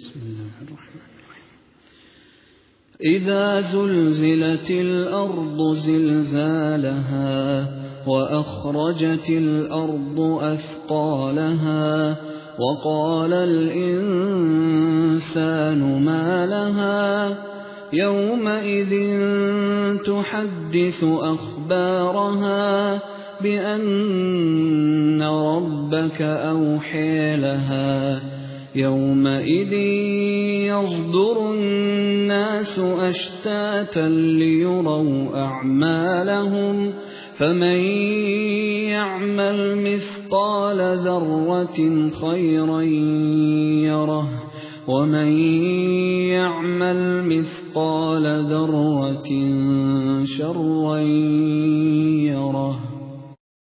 بسم الله الرحمن الرحيم. إذا زلزلت الأرض زلزالها وأخرجت الأرض أثقالها وقال الإنسان ما لها يومئذ تحدث أخبارها بأن ربك أوحي لها يومئذ يصدر الناس أشتاتا ليروا أعمالهم فمن يعمل مثقال ذرة خيرا يره ومن يعمل مثقال ذرة شرا